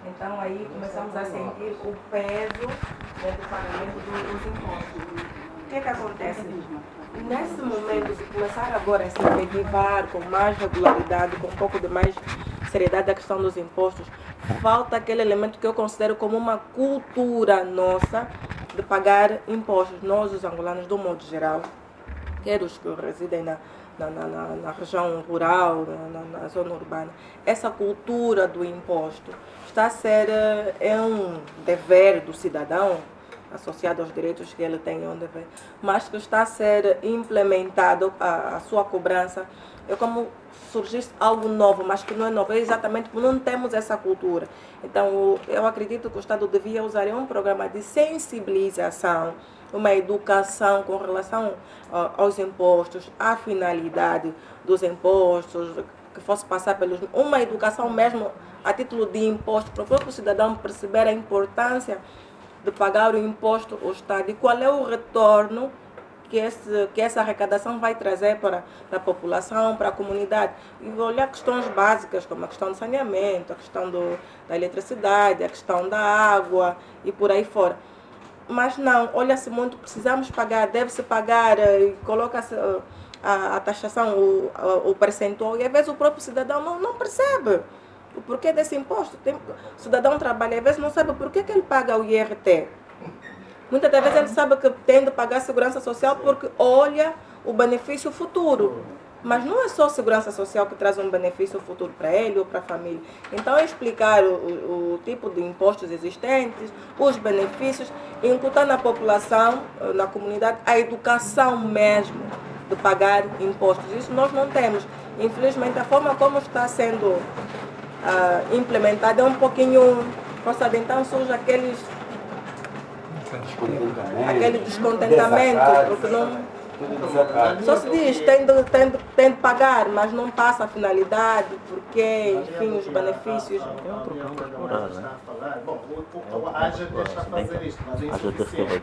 Então aí começamos a sentir o peso, né, do pagamento dos impostos. O que é que acontece? Nesse momento de começar agora a se efetivar com mais regularidade, com um pouco de mais seriedade a questão dos impostos, falta aquele elemento que eu considero como uma cultura nossa de pagar impostos. Nós, os angolanos, do modo geral, quer os que residem na região rural, na zona urbana, essa cultura do imposto está a ser um dever do cidadão, associado aos direitos que ele tem, mas que está a ser implementado a sua cobrança. É como surgisse algo novo, mas que não é novo, é exatamente porque não temos essa cultura. Então, eu acredito que o Estado devia usar um programa de sensibilização, uma educação com relação aos impostos, à finalidade dos impostos, que fosse passar pelos... Uma educação mesmo a título de imposto, para o próprio cidadão perceber a importância de pagar o imposto ao Estado e qual é o retorno que essa arrecadação vai trazer para a população, para a comunidade. E olhar questões básicas, como a questão do saneamento, a questão da eletricidade, a questão da água e por aí fora. Mas não, olha-se muito, precisamos pagar, deve-se pagar, e coloca-se a taxação, o percentual, e às vezes o próprio cidadão não percebe o porquê desse imposto. O cidadão trabalha, às vezes não sabe por que ele paga o IRT. Muitas das vezes ele sabe que tem de pagar a segurança social porque olha o benefício futuro. Mas não é só a segurança social que traz um benefício futuro para ele ou para a família. Então, é explicar o tipo de impostos existentes, os benefícios, e incutir na população, na comunidade, a educação mesmo de pagar impostos. Isso nós não temos. Infelizmente, a forma como está sendo implementada é um pouquinho forçada. Então, surge aquele descontentamento, porque não... Só se diz, tem de pagar, mas não passa a finalidade, porque, enfim, os benefícios. Bom, a AGT está a fazer isto, mas é insuficiente.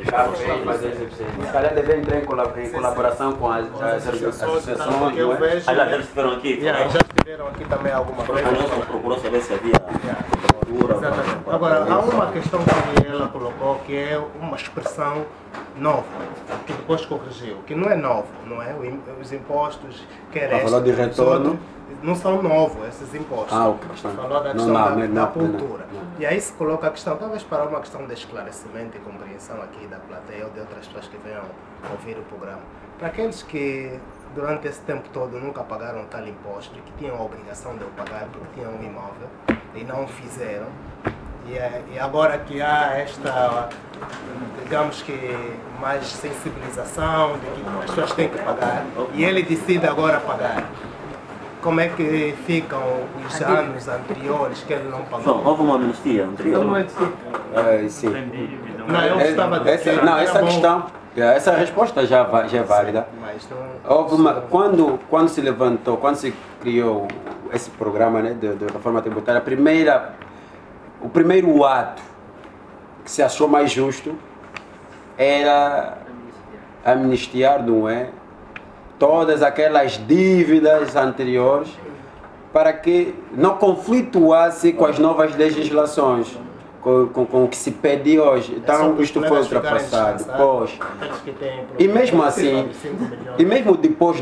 Se calhar deve entrar em colaboração com as associações. Eu vejo. Já estiveram aqui? Já estiveram aqui também alguma vez. Procurou saber se havia. Exatamente. Agora, há uma questão que ela colocou que é uma expressão nova, que depois corrigiu, que não é novo, não é? Os impostos, quer falou de retorno. Não são novos esses impostos. Falou da questão da cultura. E aí se coloca a questão, talvez para uma questão de esclarecimento e compreensão aqui da plateia ou de outras pessoas que venham ouvir o programa. Para aqueles que durante esse tempo todo nunca pagaram tal imposto e que tinham a obrigação de o pagar porque tinham um imóvel e não o fizeram, e agora que há esta, digamos que, mais sensibilização de que as pessoas têm que pagar, e ele decide agora pagar, como é que ficam os anos anteriores que ele não pagou? Houve uma amnistia anterior? Sim. Não, eu estava a dizer... Não, essa questão, essa resposta já é válida. Houve quando se levantou, quando se criou esse programa, né, de reforma tributária, o primeiro ato que se achou mais justo era amnistiar, não é? Todas aquelas dívidas anteriores para que não conflituasse com as novas legislações, com o que se pede hoje. Então isto foi ultrapassado. E mesmo assim, e mesmo depois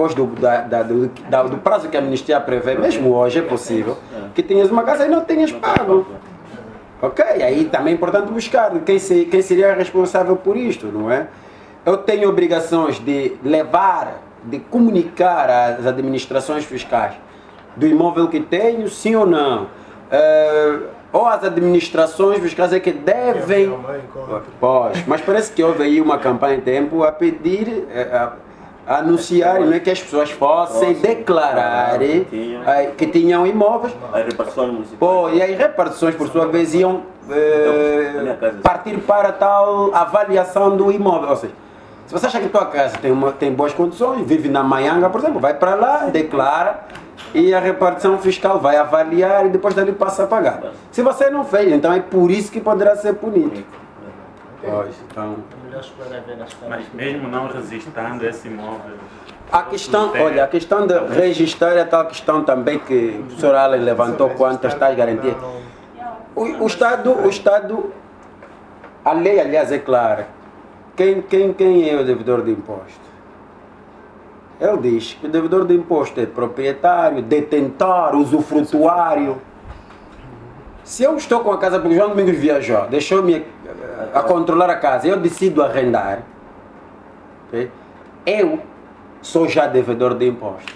do prazo que a amnistia prevê, mesmo hoje é possível que tenhas uma casa e não tenhas pago. Ok? Aí também é importante buscar quem seria responsável por isto, não é? Eu tenho obrigações de comunicar às administrações fiscais do imóvel que tenho, sim ou não. Ou as administrações fiscais é que devem... Pois, mas parece que houve aí uma campanha em tempo a pedir, a anunciar, não é, que as pessoas fossem declarar que tinham imóveis. As repartições municipais. E as repartições, por sua vez, iam partir para tal avaliação do imóvel. Ou seja, se você acha que a tua casa tem boas condições, vive na Maianga, por exemplo, vai para lá, declara, e a repartição fiscal vai avaliar e depois dali passa a pagar. Se você não fez, então é por isso que poderá ser punido. Então... Mas mesmo não registrando esse imóvel... A questão de registrar é tal questão também que o professor Allen levantou quanto às tais garantias. O Estado, a lei, aliás, é clara. Quem é o devedor de imposto? Ele diz que o devedor de imposto é proprietário, detentor, usufrutuário. Se eu estou com a casa, porque o João Domingos viajou, deixou-me a controlar a casa, eu decido arrendar, okay? Eu sou já devedor de imposto.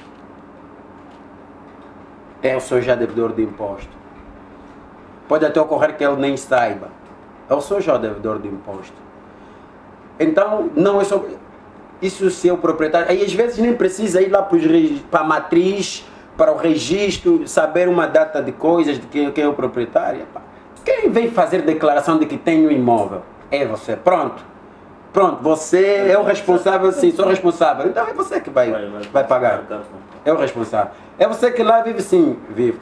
Eu sou já devedor de imposto. Pode até ocorrer que ele nem saiba. Eu sou já devedor de imposto. Então, não é só... Isso se é o proprietário... Aí às vezes nem precisa ir lá para a matriz, para o registro, saber uma data de coisas, de quem é o proprietário. Quem vem fazer declaração de que tem um imóvel? É você. Pronto, você é o responsável, sim, sou responsável. Então é você que vai pagar. É o responsável. É você que lá vive, sim, vive.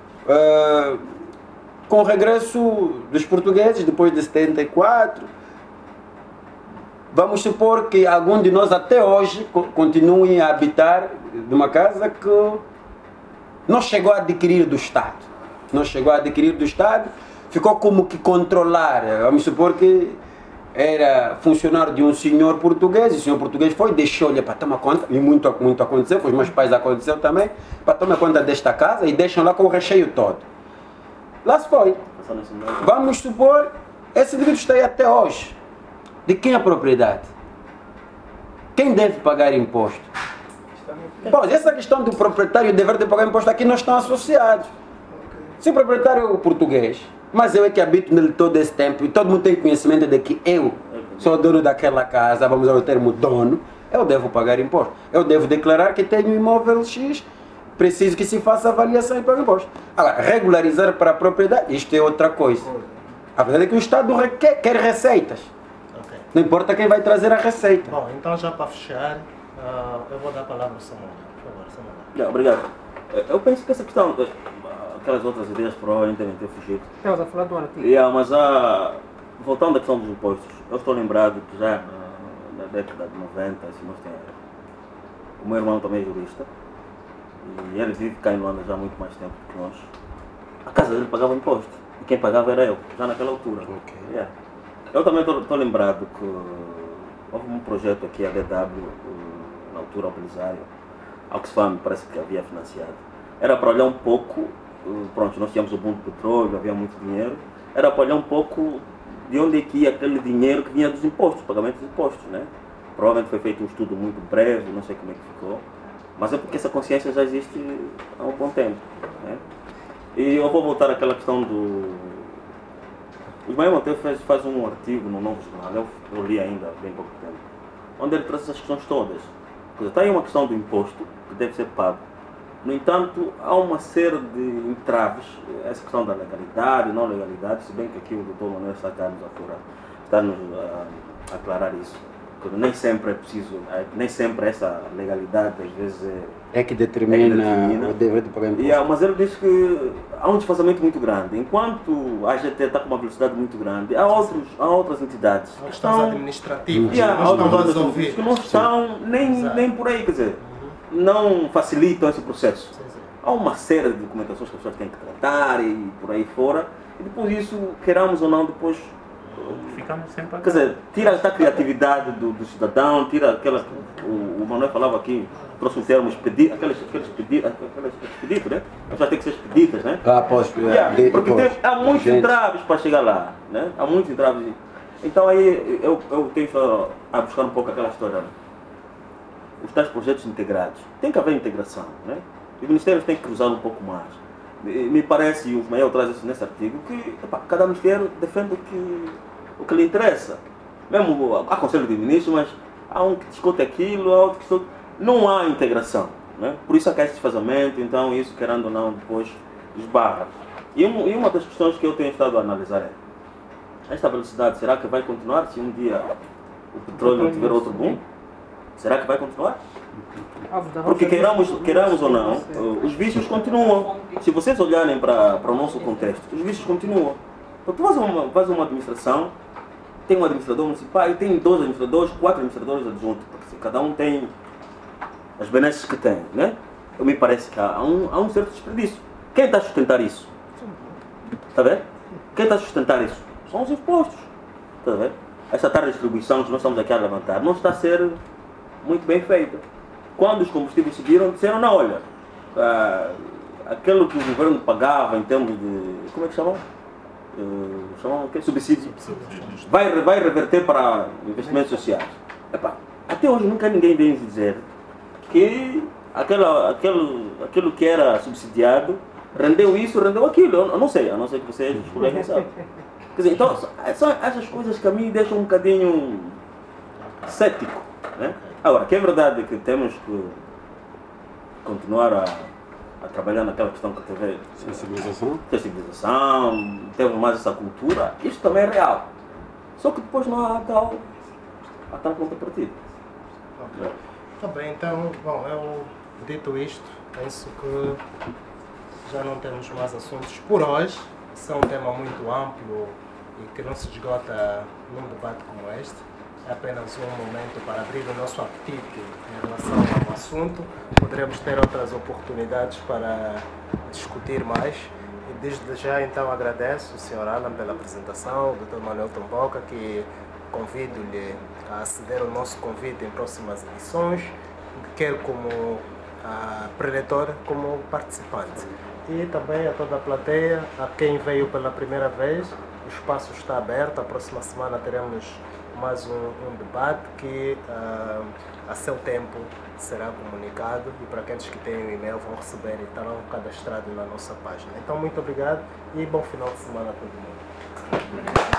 Com o regresso dos portugueses, depois de 74, vamos supor que algum de nós até hoje continue a habitar numa casa que não chegou a adquirir do Estado. Não chegou a adquirir do Estado, ficou como que controlar. Vamos supor que era funcionário de um senhor português, e o senhor português foi, deixou-lhe para tomar conta, e muito aconteceu, com os meus pais aconteceu também, para tomar conta desta casa e deixam lá com o recheio todo. Lá se foi. Vamos supor, esse indivíduo está aí até hoje. De quem é a propriedade? Quem deve pagar imposto? Bom, essa questão do proprietário e o dever de pagar imposto aqui não estão associados. Se o proprietário é o português, mas eu é que habito nele todo esse tempo e todo mundo tem conhecimento de que eu sou dono daquela casa, vamos ao termo dono, eu devo pagar imposto. Eu devo declarar que tenho um imóvel X, preciso que se faça avaliação e pague imposto. Agora, regularizar para a propriedade, isto é outra coisa. A verdade é que o Estado quer receitas. Okay. Não importa quem vai trazer a receita. Bom, então já para fechar, eu vou dar a palavra ao Samuel. Por favor, Samuel. Obrigado. Eu penso que essa questão, aquelas outras ideias provavelmente devem ter fugido. Estamos a falar do artigo. Mas voltando à questão dos impostos, eu estou lembrado que já na década de 90, o meu irmão também é jurista, e ele vive cá em Luanda já há muito mais tempo que nós. A casa dele pagava imposto, e quem pagava era eu, já naquela altura. Okay. Yeah. Eu também estou lembrado que houve um projeto aqui, a DW, na altura ao Belisário, Oxfam parece que havia financiado. Era para olhar um pouco, pronto, nós tínhamos o boom do petróleo, havia muito dinheiro, era para olhar um pouco de onde é que ia aquele dinheiro que vinha dos impostos, pagamento dos impostos, né? Provavelmente foi feito um estudo muito breve, não sei como é que ficou, mas é porque essa consciência já existe há um bom tempo, né? E eu vou voltar àquela questão do... O Ismael Monteiro faz um artigo no Novo Jornal, eu li ainda há bem pouco tempo, onde ele traz essas questões todas. Está aí uma questão do imposto que deve ser pago. No entanto, há uma série de entraves, essa questão da legalidade, não legalidade, se bem que aqui o Dr. Manuel está-nos a aclarar isso. Porque nem sempre é preciso, nem sempre essa legalidade às vezes é que determina o dever de pagar imposto. Mas ele diz que há um desfazamento muito grande. Enquanto a GT está com uma velocidade muito grande, há outras entidades que estão administrativas que não estão nem por aí, quer dizer, não facilitam esse processo. Há uma série de documentações que as pessoas têm que tratar e por aí fora, e depois isso, queiramos ou não, depois ficamos sempre. Quer dizer, tira a criatividade do cidadão, tira aquela. O Manuel falava aqui, trouxe um termo expedito, aqueles expedidos, né? As pessoas têm que ser expedidas, né? Porque há muitos entraves para chegar lá, né? Há muitos entraves. Então aí eu tenho a buscar um pouco aquela história. Os tais projetos integrados. Tem que haver integração, né? Os ministérios têm que cruzar um pouco mais. Me parece, e o Ismael traz isso nesse artigo, que cada ministério defende o que lhe interessa. Mesmo há conselho de ministros, mas há um que discute aquilo, há outro que discute... Não há integração, né? Por isso há esse desfazamento, então isso, querendo ou não, depois esbarra. E uma das questões que eu tenho estado a analisar é: esta velocidade, será que vai continuar se um dia o petróleo não tiver outro boom? Será que vai continuar? Porque queiramos ou não, os vícios continuam. Se vocês olharem para o nosso contexto, os vícios continuam. Então tu faz uma administração, tem um administrador municipal e tem 2 administradores, 4 administradores adjuntos, porque cada um tem as benesses que tem, né? Me parece que há um certo desperdício. Quem está a sustentar isso? Está vendo? Quem está a sustentar isso? São os impostos. Está a ver? Essa tal distribuição que nós estamos aqui a levantar não está a ser muito bem feita. Quando os combustíveis subiram, disseram, não, olha, aquilo que o governo pagava em termos de, como é que chamam? Chamam o quê? Subsídio. Vai reverter para investimentos sociais. Epá, até hoje nunca ninguém vem dizer que aquilo que era subsidiado rendeu isso, rendeu aquilo. Eu não sei, a não ser que vocês, os colegas, sabem. Quer dizer, então, são essas coisas que a mim deixam um bocadinho cético. Né? Agora, que é verdade que temos que continuar a trabalhar naquela questão que teve sensibilização, temos mais essa cultura, isto também é real. Só que depois não há tal contrapartida. Okay. Tá bem, então, bom, eu dito isto, penso que já não temos mais assuntos por hoje. Isso é um tema muito amplo e que não se esgota num debate como este. É apenas um momento para abrir o nosso apetite em relação ao assunto. Poderemos ter outras oportunidades para discutir mais. E desde já, então, agradeço o Sr. Alan pela apresentação, o Dr. Manuel Tomboca, que convido-lhe a aceder ao nosso convite em próximas edições, quer como preletor, como participante. E também a toda a plateia, a quem veio pela primeira vez, o espaço está aberto. A próxima semana teremos mais um debate que a seu tempo será comunicado, e para aqueles que têm o e-mail vão receber e estarão cadastrados na nossa página. Então, muito obrigado e bom final de semana a todo mundo.